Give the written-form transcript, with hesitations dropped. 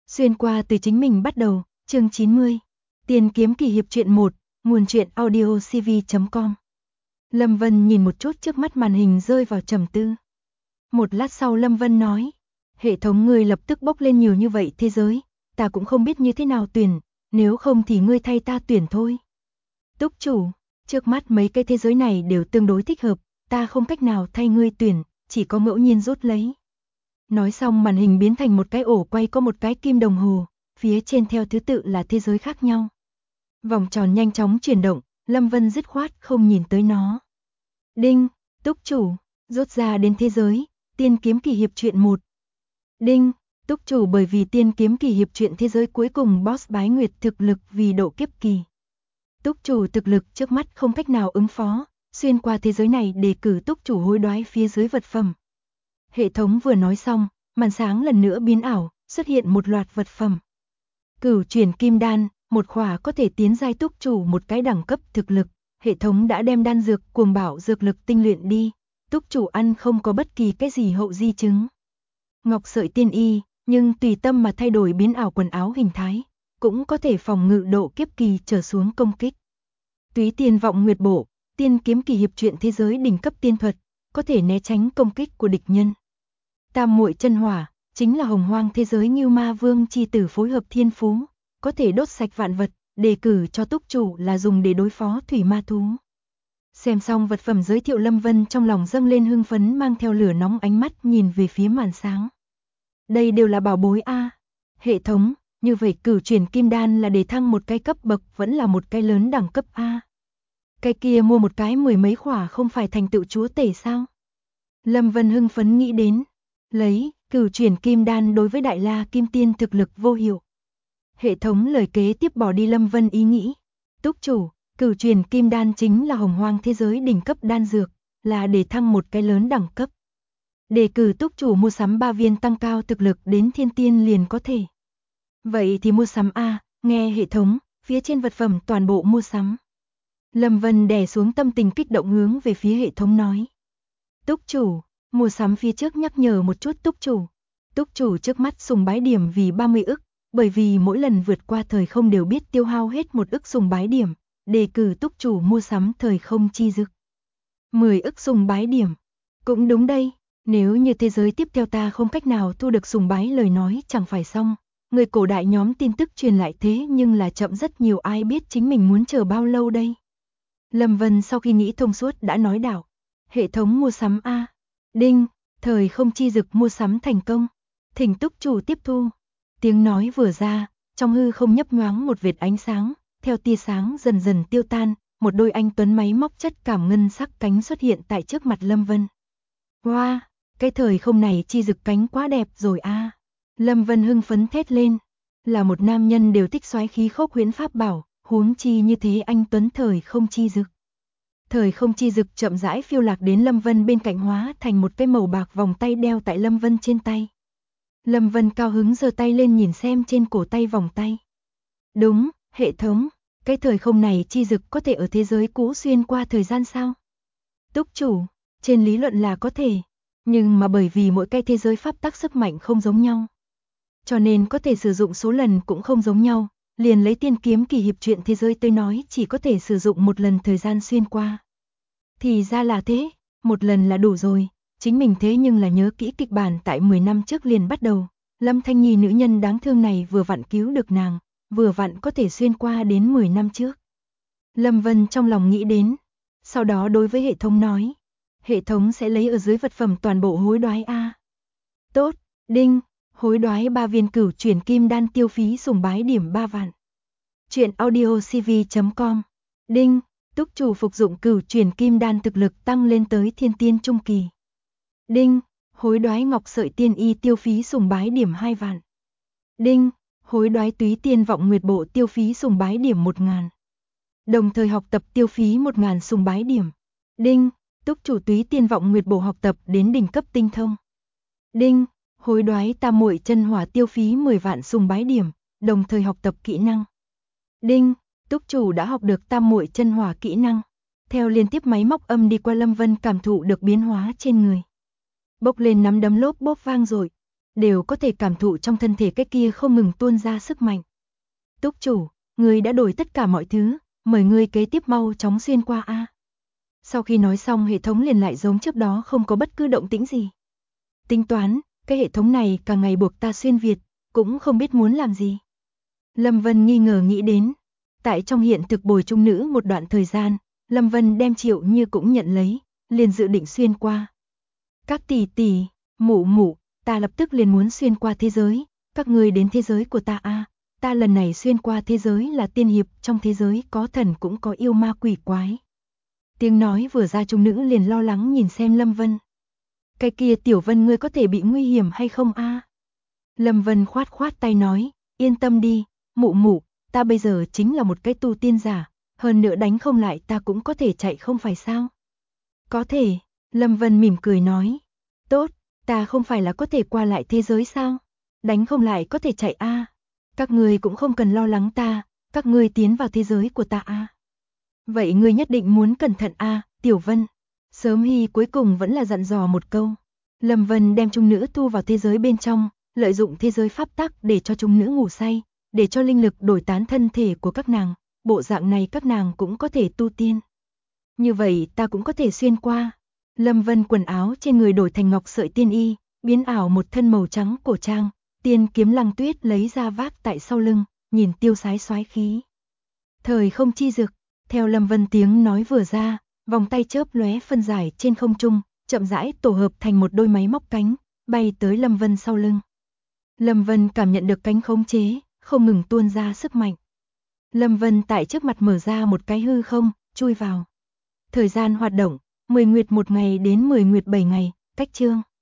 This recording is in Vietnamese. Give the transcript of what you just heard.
Xuyên qua từ chính mình bắt đầu, chương 90. Tiền kiếm kỳ hiệp truyện 1, nguồn truyện audio cv.com. Lâm Vân nhìn một chút trước mắt màn hình rơi vào trầm tư. Một lát sau Lâm Vân nói, hệ thống ngươi lập tức bốc lên nhiều như vậy thế giới, ta cũng không biết như thế nào tuyển, nếu không thì ngươi thay ta tuyển thôi. Túc chủ, trước mắt mấy cái thế giới này đều tương đối thích hợp, ta không cách nào thay ngươi tuyển, chỉ có ngẫu nhiên rút lấy. Nói xong màn hình biến thành một cái ổ quay có một cái kim đồng hồ, phía trên theo thứ tự là thế giới khác nhau. Vòng tròn nhanh chóng chuyển động, Lâm Vân dứt khoát không nhìn tới nó. Đinh, túc chủ, rút ra đến thế giới, tiên kiếm kỳ hiệp truyện 1. Đinh, túc chủ bởi vì tiên kiếm kỳ hiệp truyện thế giới cuối cùng boss bái nguyệt thực lực vì độ kiếp kỳ. Túc chủ thực lực trước mắt không cách nào ứng phó, xuyên qua thế giới này đề cử túc chủ hối đoái phía dưới vật phẩm. Hệ thống vừa nói xong, màn sáng lần nữa biến ảo, xuất hiện một loạt vật phẩm. Cửu chuyển kim đan, một khỏa có thể tiến giai túc chủ một cái đẳng cấp thực lực, hệ thống đã đem đan dược cuồng bảo dược lực tinh luyện đi, túc chủ ăn không có bất kỳ cái gì hậu di chứng. Ngọc sợi tiên y, nhưng tùy tâm mà thay đổi biến ảo quần áo hình thái, cũng có thể phòng ngự độ kiếp kỳ trở xuống công kích. Túy tiên vọng nguyệt bộ, tiên kiếm kỳ hiệp truyện thế giới đỉnh cấp tiên thuật, có thể né tránh công kích của địch nhân. Tam muội chân hỏa, chính là hồng hoang thế giới Ngưu Ma Vương chi tử phối hợp thiên phú, có thể đốt sạch vạn vật, đề cử cho túc chủ là dùng để đối phó thủy ma thú. Xem xong vật phẩm giới thiệu Lâm Vân trong lòng dâng lên hưng phấn mang theo lửa nóng ánh mắt nhìn về phía màn sáng. Đây đều là bảo bối a. Hệ thống, như vậy cửu chuyển kim đan là để thăng một cái cấp bậc vẫn là một cái lớn đẳng cấp a. Cái kia mua một cái mười mấy khỏa không phải thành tựu chúa tể sao? Lâm Vân hưng phấn nghĩ đến. Lấy, cửu chuyển kim đan đối với đại la kim tiên thực lực vô hiệu. Hệ thống lời kế tiếp bỏ đi Lâm Vân ý nghĩ. Túc chủ, cửu chuyển kim đan chính là hồng hoang thế giới đỉnh cấp đan dược, là để thăng một cái lớn đẳng cấp. Đề cử túc chủ mua sắm 3 viên tăng cao thực lực đến thiên tiên liền có thể. Vậy thì mua sắm A, nghe hệ thống, phía trên vật phẩm toàn bộ mua sắm. Lâm Vân đè xuống tâm tình kích động hướng về phía hệ thống nói. Túc chủ, mua sắm phía trước nhắc nhở một chút túc chủ. Túc chủ trước mắt sùng bái điểm vì 30 ức, bởi vì mỗi lần vượt qua thời không đều biết tiêu hao hết 1 ức sùng bái điểm, đề cử túc chủ mua sắm thời không chi dực. 10 ức sùng bái điểm. Cũng đúng đây, nếu như thế giới tiếp theo ta không cách nào thu được sùng bái lời nói chẳng phải xong. Người cổ đại nhóm tin tức truyền lại thế nhưng là chậm rất nhiều, ai biết chính mình muốn chờ bao lâu đây. Lâm Vân sau khi nghĩ thông suốt đã nói đảo. Hệ thống mua sắm A. Đinh, thời không chi dực mua sắm thành công. Thỉnh túc chủ tiếp thu. Tiếng nói vừa ra, trong hư không nhấp nhoáng một vệt ánh sáng, theo tia sáng dần dần tiêu tan, một đôi anh tuấn máy móc chất cảm ngân sắc cánh xuất hiện tại trước mặt Lâm Vân. Wow, cái thời không này chi dực cánh quá đẹp rồi a. Lâm Vân hưng phấn thét lên, là một nam nhân đều thích soái khí khốc huyễn pháp bảo, huống chi như thế anh tuấn thời không chi dực. Thời không chi dực chậm rãi phiêu lạc đến Lâm Vân bên cạnh hóa thành một cái màu bạc vòng tay đeo tại Lâm Vân trên tay. Lâm Vân cao hứng giơ tay lên nhìn xem trên cổ tay vòng tay. Đúng, hệ thống, cái thời không này chi dực có thể ở thế giới cũ xuyên qua thời gian sao? Túc chủ, trên lý luận là có thể, nhưng mà bởi vì mỗi cái thế giới pháp tắc sức mạnh không giống nhau, cho nên có thể sử dụng số lần cũng không giống nhau. Liền lấy tiên kiếm kỳ hiệp truyện thế giới tôi nói chỉ có thể sử dụng một lần thời gian xuyên qua. Thì ra là thế, một lần là đủ rồi, chính mình thế nhưng là nhớ kỹ kịch bản tại 10 năm trước liền bắt đầu. Lâm Thanh Nhi nữ nhân đáng thương này vừa vặn cứu được nàng, vừa vặn có thể xuyên qua đến 10 năm trước. Lâm Vân trong lòng nghĩ đến, sau đó đối với hệ thống nói, hệ thống sẽ lấy ở dưới vật phẩm toàn bộ hối đoái A. Tốt, đinh. Hối đoái 3 viên cửu chuyển kim đan tiêu phí sùng bái điểm 3 vạn. Chuyện audio cv.com. Đinh, túc chủ phục dụng cửu chuyển kim đan thực lực tăng lên tới thiên tiên trung kỳ. Đinh, hối đoái ngọc sợi tiên y tiêu phí sùng bái điểm 2 vạn. Đinh, hối đoái túy tiên vọng nguyệt bộ tiêu phí sùng bái điểm 1.000. Đồng thời học tập tiêu phí 1.000 sùng bái điểm. Đinh, túc chủ túy tiên vọng nguyệt bộ học tập đến đỉnh cấp tinh thông. Đinh, hối đoái tam muội chân hỏa tiêu phí 10 vạn sùng bái điểm, đồng thời học tập kỹ năng. Đinh, túc chủ đã học được tam muội chân hỏa kỹ năng. Theo liên tiếp máy móc âm đi qua Lâm Vân cảm thụ được biến hóa trên người. Bốc lên nắm đấm lốp bốp vang rồi. đều có thể cảm thụ trong thân thể cái kia không ngừng tuôn ra sức mạnh. Túc chủ, ngươi đã đổi tất cả mọi thứ, mời ngươi kế tiếp mau chóng xuyên qua a. Sau khi nói xong hệ thống liền lại giống trước đó không có bất cứ động tĩnh gì. Tính toán, cái hệ thống này càng ngày buộc ta xuyên Việt, cũng không biết muốn làm gì. Lâm Vân nghi ngờ nghĩ đến. Tại trong hiện thực bồi chung nữ một đoạn thời gian, Lâm Vân đem Triệu Như cũng nhận lấy, liền dự định xuyên qua. Các tỷ tỷ, mụ mụ, ta lập tức liền muốn xuyên qua thế giới, các ngươi đến thế giới của ta a. Ta lần này xuyên qua thế giới là tiên hiệp, trong thế giới có thần cũng có yêu ma quỷ quái. Tiếng nói vừa ra chung nữ liền lo lắng nhìn xem Lâm Vân. Cái kia Tiểu Vân ngươi có thể bị nguy hiểm hay không a? Lâm Vân khoát khoát tay nói, yên tâm đi, mụ mụ, ta bây giờ chính là một cái tu tiên giả, hơn nữa đánh không lại ta cũng có thể chạy không phải sao? Có thể, Lâm Vân mỉm cười nói, tốt, ta không phải là có thể qua lại thế giới sao? Đánh không lại có thể chạy a. Các ngươi cũng không cần lo lắng ta, các ngươi tiến vào thế giới của ta a. Vậy ngươi nhất định muốn cẩn thận a, Tiểu Vân. Sớm Hy cuối cùng vẫn là dặn dò một câu. Lâm Vân đem trung nữ thu vào thế giới bên trong, lợi dụng thế giới pháp tắc để cho trung nữ ngủ say, để cho linh lực đổi tán thân thể của các nàng, bộ dạng này các nàng cũng có thể tu tiên. Như vậy ta cũng có thể xuyên qua. Lâm Vân quần áo trên người đổi thành ngọc sợi tiên y, biến ảo một thân màu trắng cổ trang, tiên kiếm Lăng Tuyết lấy ra vác tại sau lưng, nhìn tiêu sái soái khí. Thời không chi dực, theo Lâm Vân tiếng nói vừa ra, vòng tay chớp lóe phân giải trên không trung, chậm rãi tổ hợp thành một đôi máy móc cánh, bay tới Lâm Vân sau lưng. Lâm Vân cảm nhận được cánh khống chế, không ngừng tuôn ra sức mạnh. Lâm Vân tại trước mặt mở ra một cái hư không, chui vào. Thời gian hoạt động, 10 nguyệt một ngày đến 10 nguyệt 7 ngày, cách chương.